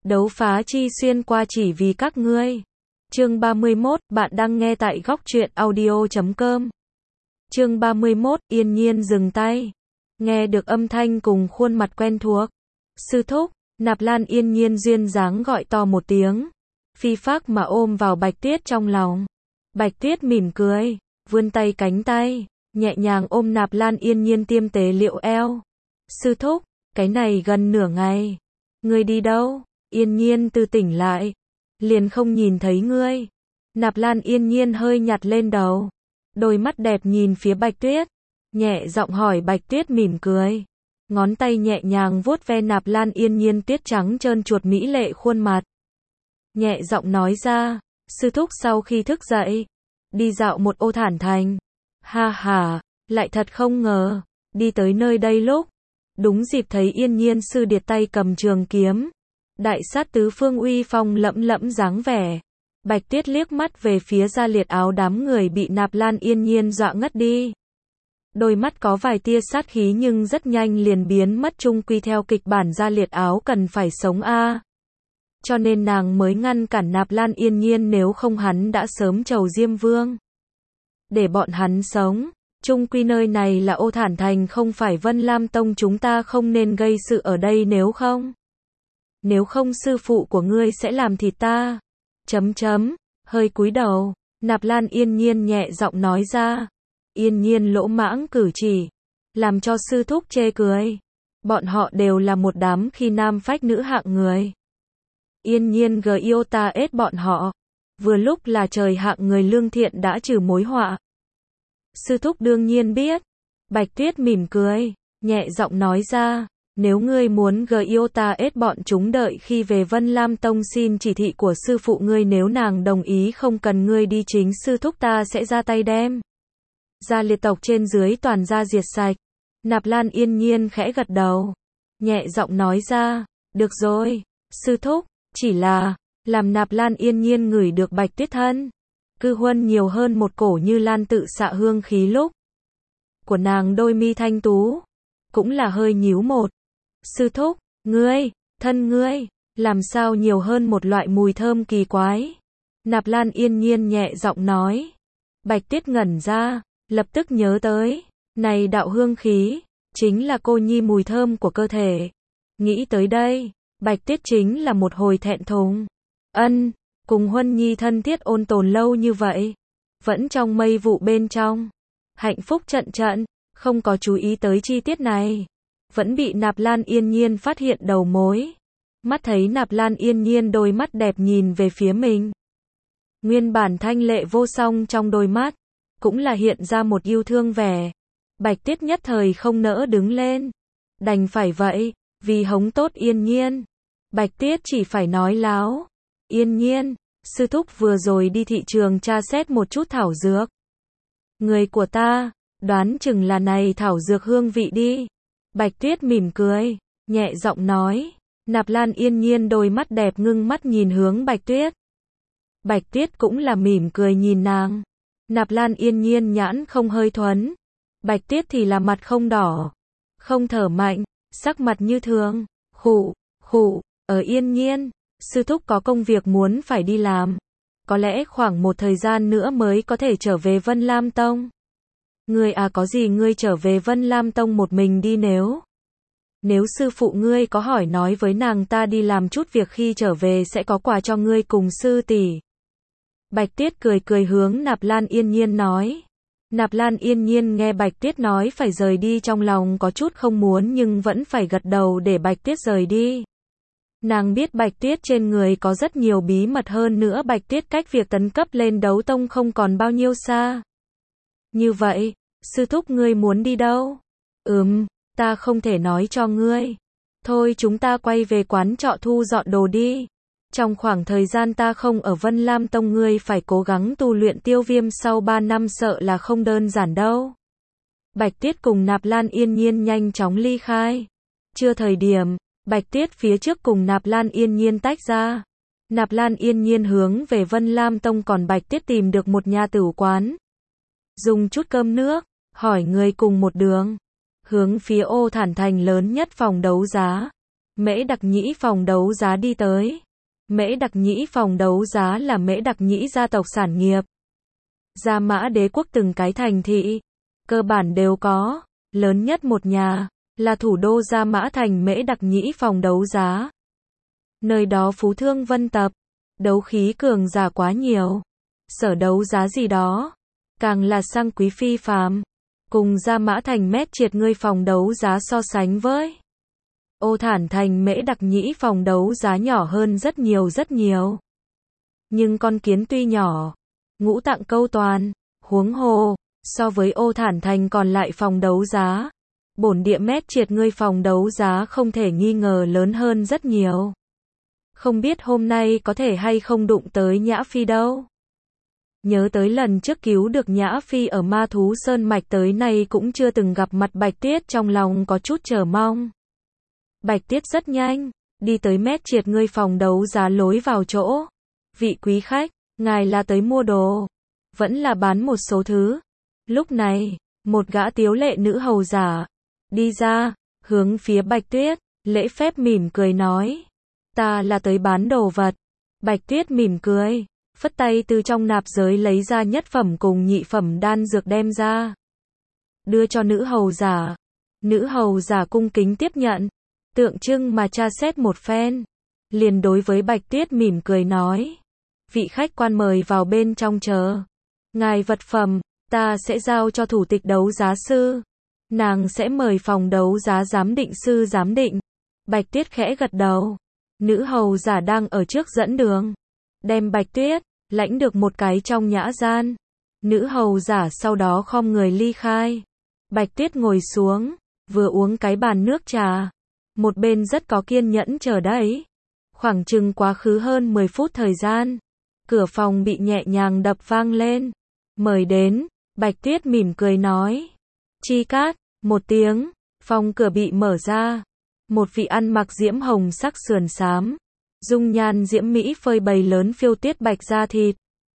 Đấu phá chi xuyên qua chỉ vì các ngươi. Chương 31, bạn đang nghe tại góc truyện audio.com. Chương 31, yên nhiên dừng tay. Nghe được âm thanh cùng khuôn mặt quen thuộc. Sư thúc, Nạp Lan yên nhiên duyên dáng gọi to một tiếng. Phi phác mà ôm vào Bạch Tuyết trong lòng. Bạch Tuyết mỉm cười, vươn tay cánh tay, nhẹ nhàng ôm Nạp Lan yên nhiên tiêm tế liệu eo. Sư thúc, cái này gần nửa ngày. Ngươi đi đâu? Yên nhiên từ tỉnh lại. Liền không nhìn thấy ngươi. Nạp Lan yên nhiên hơi nhặt lên đầu. Đôi mắt đẹp nhìn phía Bạch Tuyết. Nhẹ giọng hỏi. Bạch Tuyết mỉm cười. Ngón tay nhẹ nhàng vuốt ve Nạp Lan yên nhiên tuyết trắng trơn chuột mỹ lệ khuôn mặt. Nhẹ giọng nói ra. Sư thúc sau khi thức dậy. Đi dạo một ô thản thành. Ha ha, lại thật không ngờ. Đi tới nơi đây lúc. Đúng dịp thấy yên nhiên sư điệt tay cầm trường kiếm. Đại sát tứ phương uy phong lẫm lẫm dáng vẻ. Bạch Tuyết liếc mắt về phía Gia Liệt áo đám người bị Nạp Lan yên nhiên dọa ngất đi. Đôi mắt có vài tia sát khí nhưng rất nhanh liền biến mất, chung quy theo kịch bản Gia Liệt áo cần phải sống a. Cho nên nàng mới ngăn cản Nạp Lan yên nhiên, nếu không hắn đã sớm chầu Diêm Vương. Để bọn hắn sống. Chung quy nơi này là ô thản thành, không phải Vân Lam Tông, chúng ta không nên gây sự ở đây, nếu không sư phụ của ngươi sẽ làm thịt ta. Hơi cúi đầu, Nạp Lan yên nhiên nhẹ giọng nói ra. Yên nhiên lỗ mãng cử chỉ, làm cho sư thúc chê cười. Bọn họ đều là một đám khi nam phách nữ hạng người. Yên nhiên yêu ta ết bọn họ. Vừa lúc là trời hạng người lương thiện đã trừ mối họa. Sư thúc đương nhiên biết. Bạch Tuyết mỉm cười, nhẹ giọng nói ra. Nếu ngươi muốn yêu ta ết bọn chúng, đợi khi về Vân Lam Tông xin chỉ thị của sư phụ ngươi, nếu nàng đồng ý không cần ngươi đi, chính sư thúc ta sẽ ra tay đem Gia Liệt tộc trên dưới toàn ra diệt sạch. Nạp Lan yên nhiên khẽ gật đầu, nhẹ giọng nói ra. Được rồi, sư thúc, chỉ là, làm Nạp Lan yên nhiên ngửi được Bạch Tuyết thân cư huân nhiều hơn một cổ như lan tự xạ hương khí lúc của nàng, đôi mi thanh tú cũng là hơi nhíu một. Sư thúc, thân ngươi, làm sao nhiều hơn một loại mùi thơm kỳ quái? Nạp Lan yên nhiên nhẹ giọng nói. Bạch Tuyết ngẩn ra, lập tức nhớ tới, này đạo hương khí, chính là cô nhi mùi thơm của cơ thể. Nghĩ tới đây, Bạch Tuyết chính là một hồi thẹn thùng. Cùng Huân Nhi thân thiết ôn tồn lâu như vậy, vẫn trong mây vụ bên trong, hạnh phúc trận trận, không có chú ý tới chi tiết này. Vẫn bị Nạp Lan yên nhiên phát hiện đầu mối. Mắt thấy Nạp Lan yên nhiên đôi mắt đẹp nhìn về phía mình. Nguyên bản thanh lệ vô song trong đôi mắt, cũng là hiện ra một yêu thương vẻ. Bạch Tuyết nhất thời không nỡ đứng lên. Đành phải vậy, vì hống tốt yên nhiên. Bạch Tuyết chỉ phải nói láo. Yên nhiên, sư thúc vừa rồi đi thị trường tra xét một chút thảo dược. Người của ta, đoán chừng là này thảo dược hương vị đi. Bạch Tuyết mỉm cười, nhẹ giọng nói. Nạp Lan yên nhiên đôi mắt đẹp ngưng mắt nhìn hướng Bạch Tuyết. Bạch Tuyết cũng là mỉm cười nhìn nàng. Nạp Lan yên nhiên nhãn không hơi thuấn. Bạch Tuyết thì là mặt không đỏ, không thở mạnh, sắc mặt như thường. Khụ, ở yên nhiên, sư thúc có công việc muốn phải đi làm. Có lẽ khoảng một thời gian nữa mới có thể trở về Vân Lam Tông. Ngươi có gì ngươi trở về Vân Lam Tông một mình đi, nếu sư phụ ngươi có hỏi nói với nàng ta đi làm chút việc, khi trở về sẽ có quà cho ngươi cùng sư tỷ. Bạch Tuyết cười hướng Nạp Lan yên nhiên nói. Nạp Lan yên nhiên nghe Bạch Tuyết nói phải rời đi, trong lòng có chút không muốn nhưng vẫn phải gật đầu để Bạch Tuyết rời đi. Nàng biết Bạch Tuyết trên người có rất nhiều bí mật, hơn nữa Bạch Tuyết cách việc tấn cấp lên đấu tông không còn bao nhiêu xa. Như vậy, sư thúc ngươi muốn đi đâu? Ta không thể nói cho ngươi. Thôi chúng ta quay về quán trọ thu dọn đồ đi. Trong khoảng thời gian ta không ở Vân Lam Tông, ngươi phải cố gắng tu luyện tiêu viêm, sau 3 năm sợ là không đơn giản đâu. Bạch Tuyết cùng Nạp Lan yên nhiên nhanh chóng ly khai. Chưa thời điểm, Bạch Tuyết phía trước cùng Nạp Lan yên nhiên tách ra. Nạp Lan yên nhiên hướng về Vân Lam Tông, còn Bạch Tuyết tìm được một nhà tửu quán. Dùng chút cơm nước, hỏi người cùng một đường. Hướng phía ô thản thành lớn nhất phòng đấu giá. Mễ Đặc Nhĩ phòng đấu giá đi tới. Mễ Đặc Nhĩ phòng đấu giá là Mễ Đặc Nhĩ gia tộc sản nghiệp. Gia Mã Đế quốc từng cái thành thị, cơ bản đều có, lớn nhất một nhà, là thủ đô Gia Mã thành Mễ Đặc Nhĩ phòng đấu giá. Nơi đó phú thương vân tập, đấu khí cường giả quá nhiều. Sở đấu giá gì đó, càng là sang quý phi phàm. Cùng Gia Mã thành Mét Triệt ngươi phòng đấu giá so sánh với Ô Thản thành Mễ Đặc Nhĩ phòng đấu giá nhỏ hơn rất nhiều rất nhiều. Nhưng con kiến tuy nhỏ, ngũ tạng câu toàn, huống hồ, so với Ô Thản thành còn lại phòng đấu giá, bổn địa Mét Triệt ngươi phòng đấu giá không thể nghi ngờ lớn hơn rất nhiều. Không biết hôm nay có thể hay không đụng tới Nhã Phi đâu. Nhớ tới lần trước cứu được Nhã Phi ở Ma Thú Sơn Mạch tới nay cũng chưa từng gặp mặt Bạch Tuyết, trong lòng có chút chờ mong. Bạch Tuyết rất nhanh, đi tới Mét Triệt ngươi phòng đấu giá lối vào chỗ. Vị quý khách, ngài là tới mua đồ, vẫn là bán một số thứ. Lúc này, một gã tiếu lệ nữ hầu giả, đi ra, hướng phía Bạch Tuyết, lễ phép mỉm cười nói. Ta là tới bán đồ vật. Bạch Tuyết mỉm cười, phất tay từ trong nạp giới lấy ra nhất phẩm cùng nhị phẩm đan dược đem ra. Đưa cho nữ hầu giả. Nữ hầu giả cung kính tiếp nhận, tượng trưng mà tra xét một phen. Liền đối với Bạch Tuyết mỉm cười nói. Vị khách quan mời vào bên trong chờ. Ngài vật phẩm, ta sẽ giao cho thủ tịch đấu giá sư. Nàng sẽ mời phòng đấu giá giám định sư giám định. Bạch Tuyết khẽ gật đầu. Nữ hầu giả đang ở trước dẫn đường. Đem Bạch Tuyết, lãnh được một cái trong nhã gian. Nữ hầu giả sau đó khom người ly khai. Bạch Tuyết ngồi xuống, vừa uống cái bàn nước trà. Một bên rất có kiên nhẫn chờ đợi. Khoảng chừng quá khứ hơn 10 phút thời gian. Cửa phòng bị nhẹ nhàng đập vang lên. Mời đến, Bạch Tuyết mỉm cười nói. Chi cát, một tiếng, phòng cửa bị mở ra. Một vị ăn mặc diễm hồng sắc sườn xám, dung nhan diễm mỹ phơi bày lớn phiêu tiết bạch da thịt.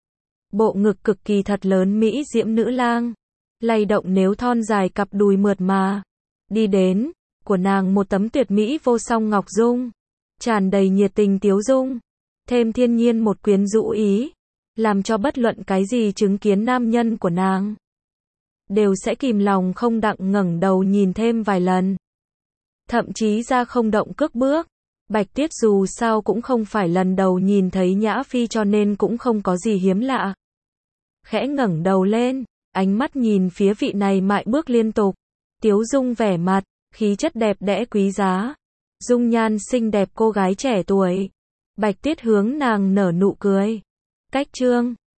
Bộ ngực cực kỳ thật lớn mỹ diễm nữ lang, lay động nếu thon dài cặp đùi mượt mà. Đi đến, của nàng một tấm tuyệt mỹ vô song ngọc dung, tràn đầy nhiệt tình tiếu dung, thêm thiên nhiên một quyến rũ ý, làm cho bất luận cái gì chứng kiến nam nhân của nàng đều sẽ kìm lòng không đặng ngẩng đầu nhìn thêm vài lần. Thậm chí ra không động cước bước. Bạch Tuyết dù sao cũng không phải lần đầu nhìn thấy Nhã Phi cho nên cũng không có gì hiếm lạ. Khẽ ngẩng đầu lên, ánh mắt nhìn phía vị này mại bước liên tục. Tiếu dung vẻ mặt, khí chất đẹp đẽ quý giá. Dung nhan xinh đẹp cô gái trẻ tuổi. Bạch Tuyết hướng nàng nở nụ cười. Cách chương